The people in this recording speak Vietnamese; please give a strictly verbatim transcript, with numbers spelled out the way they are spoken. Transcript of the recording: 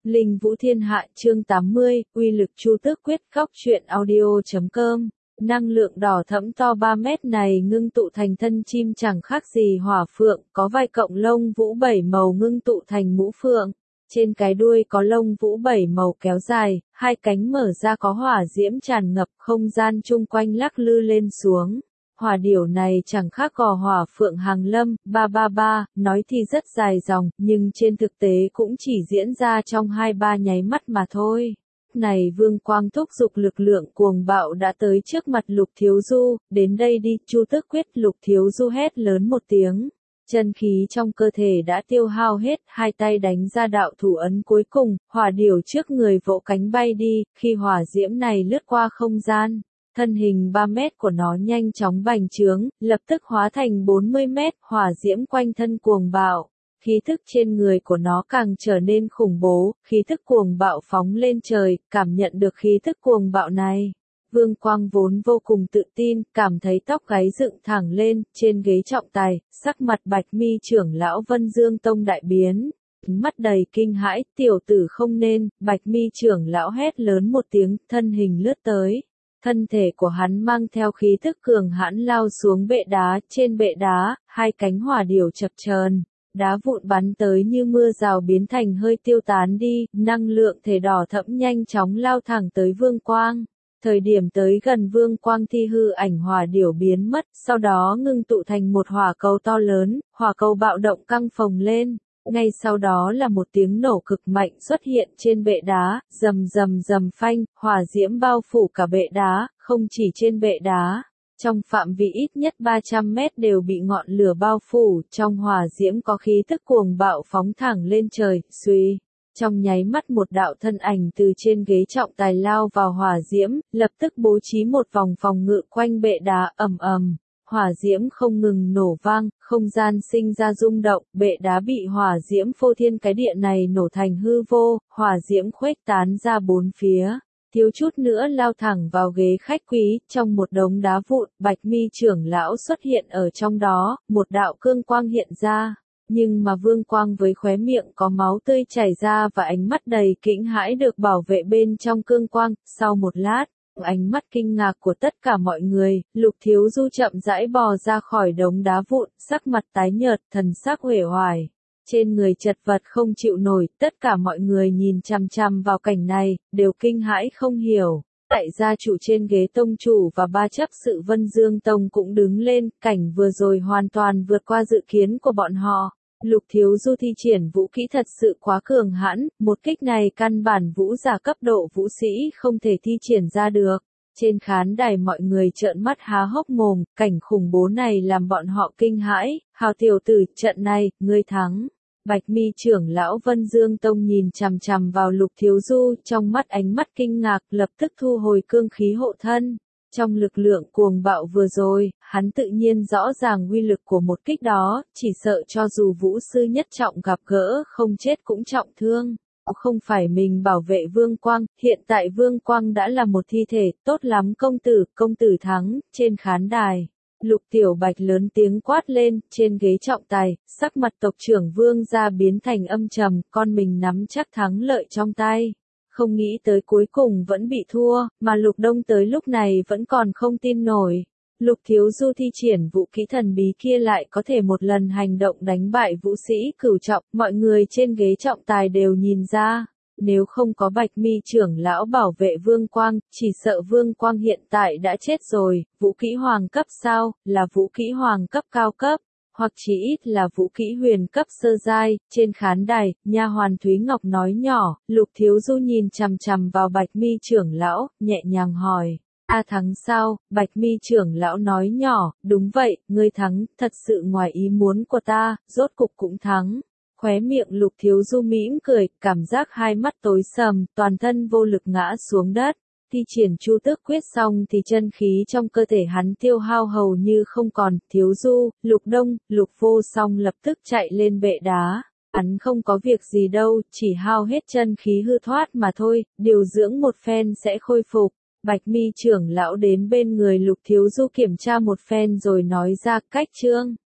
Linh Vũ Thiên Hạ chương tám mươi, uy lực Chu Tước Quyết. Góc truyện audio chấm com. Năng lượng đỏ thẫm to ba mét này ngưng tụ thành thân chim chẳng khác gì hỏa phượng, có vai cộng lông vũ bảy màu ngưng tụ thành mũ phượng. Trên cái đuôi có lông vũ bảy màu kéo dài, hai cánh mở ra có hỏa diễm tràn ngập, không gian chung quanh lắc lư lên xuống. Hỏa điểu này chẳng khác cò hỏa phượng hàng lâm, ba ba ba, nói thì rất dài dòng, nhưng trên thực tế cũng chỉ diễn ra trong hai ba nháy mắt mà thôi. Này Vương Quang thúc giục lực lượng cuồng bạo đã tới trước mặt Lục Thiếu Du, đến đây đi, Chu Tước Quyết. Lục Thiếu Du hét lớn một tiếng. Chân khí trong cơ thể đã tiêu hao hết, hai tay đánh ra đạo thủ ấn cuối cùng, hỏa điểu trước người vỗ cánh bay đi, khi hỏa diễm này lướt qua không gian. Thân hình ba mét của nó nhanh chóng bành trướng, lập tức hóa thành bốn mươi mét, hỏa diễm quanh thân cuồng bạo. Khí thức trên người của nó càng trở nên khủng bố, khí thức cuồng bạo phóng lên trời, cảm nhận được khí thức cuồng bạo này. Vương Quang vốn vô cùng tự tin, cảm thấy tóc gáy dựng thẳng lên, trên ghế trọng tài, sắc mặt Bạch Mi trưởng lão Vân Dương Tông đại biến. Mắt đầy kinh hãi, tiểu tử không nên, Bạch Mi trưởng lão hét lớn một tiếng, thân hình lướt tới. Thân thể của hắn mang theo khí thức cường hãn lao xuống bệ đá, trên bệ đá, hai cánh hỏa điểu chập chờn, đá vụn bắn tới như mưa rào biến thành hơi tiêu tán đi, năng lượng thể đỏ thẫm nhanh chóng lao thẳng tới Vương Quang. Thời điểm tới gần Vương Quang thì hư ảnh hỏa điểu biến mất, sau đó ngưng tụ thành một hỏa cầu to lớn, hỏa cầu bạo động căng phồng lên. Ngay sau đó là một tiếng nổ cực mạnh xuất hiện trên bệ đá, rầm rầm rầm phanh, hỏa diễm bao phủ cả bệ đá, không chỉ trên bệ đá. Trong phạm vi ít nhất ba trăm mét đều bị ngọn lửa bao phủ, trong hỏa diễm có khí tức cuồng bạo phóng thẳng lên trời, suy. Trong nháy mắt một đạo thân ảnh từ trên ghế trọng tài lao vào hỏa diễm, lập tức bố trí một vòng phòng ngự quanh bệ đá, ầm ầm. Hỏa diễm không ngừng nổ vang, không gian sinh ra rung động, bệ đá bị hỏa diễm phô thiên cái địa này nổ thành hư vô, hỏa diễm khuếch tán ra bốn phía, thiếu chút nữa lao thẳng vào ghế khách quý, trong một đống đá vụn, Bạch Mi trưởng lão xuất hiện ở trong đó, một đạo cương quang hiện ra, nhưng mà Vương Quang với khóe miệng có máu tươi chảy ra và ánh mắt đầy kinh hãi được bảo vệ bên trong cương quang, sau một lát. Ánh mắt kinh ngạc của tất cả mọi người, Lục Thiếu Du chậm rãi bò ra khỏi đống đá vụn, sắc mặt tái nhợt, thần sắc uể oải. Trên người chật vật không chịu nổi, tất cả mọi người nhìn chằm chằm vào cảnh này, đều kinh hãi không hiểu. Đại gia chủ trên ghế tông chủ và ba chấp sự Vân Dương Tông cũng đứng lên, cảnh vừa rồi hoàn toàn vượt qua dự kiến của bọn họ. Lục Thiếu Du thi triển vũ kỹ thật sự quá cường hãn, một kích này căn bản vũ giả cấp độ vũ sĩ không thể thi triển ra được. Trên khán đài mọi người trợn mắt há hốc mồm, cảnh khủng bố này làm bọn họ kinh hãi, hào tiểu tử, trận này, ngươi thắng. Bạch Mi trưởng lão Vân Dương Tông nhìn chằm chằm vào Lục Thiếu Du, trong mắt ánh mắt kinh ngạc, lập tức thu hồi cương khí hộ thân. Trong lực lượng cuồng bạo vừa rồi, hắn tự nhiên rõ ràng uy lực của một kích đó, chỉ sợ cho dù vũ sư nhất trọng gặp gỡ không chết cũng trọng thương. Không phải mình bảo vệ Vương Quang, hiện tại Vương Quang đã là một thi thể, tốt lắm công tử, công tử thắng, trên khán đài. Lục Tiểu Bạch lớn tiếng quát lên, trên ghế trọng tài, sắc mặt tộc trưởng Vương gia biến thành âm trầm, con mình nắm chắc thắng lợi trong tay. Không nghĩ tới cuối cùng vẫn bị thua, mà Lục Đông tới lúc này vẫn còn không tin nổi. Lục Thiếu Du thi triển vũ kỹ thần bí kia lại có thể một lần hành động đánh bại vũ sĩ cửu trọng, mọi người trên ghế trọng tài đều nhìn ra. Nếu không có Bạch Mi trưởng lão bảo vệ Vương Quang, chỉ sợ Vương Quang hiện tại đã chết rồi, vũ kỹ hoàng cấp sao, là vũ kỹ hoàng cấp cao cấp. Hoặc chỉ ít là vũ kỹ huyền cấp sơ giai. Trên khán đài, nha hoàn Thúy Ngọc nói nhỏ, Lục Thiếu Du nhìn chằm chằm vào Bạch Mi trưởng lão, nhẹ nhàng hỏi, a thắng sao? Bạch Mi trưởng lão nói nhỏ, đúng vậy, ngươi thắng, thật sự ngoài ý muốn của ta, rốt cục cũng thắng. Khóe miệng Lục Thiếu Du mỉm cười, cảm giác hai mắt tối sầm, toàn thân vô lực ngã xuống đất. Thi triển Chu Tước Quyết xong thì chân khí trong cơ thể hắn tiêu hao hầu như không còn. Thiếu Du, Lục Đông, Lục Vô Song lập tức chạy lên bệ đá. Hắn không có việc gì đâu, chỉ hao hết chân khí hư thoát mà thôi, điều dưỡng một phen sẽ khôi phục. Bạch Mi trưởng lão đến bên người Lục Thiếu Du kiểm tra một phen rồi nói ra, cách chương.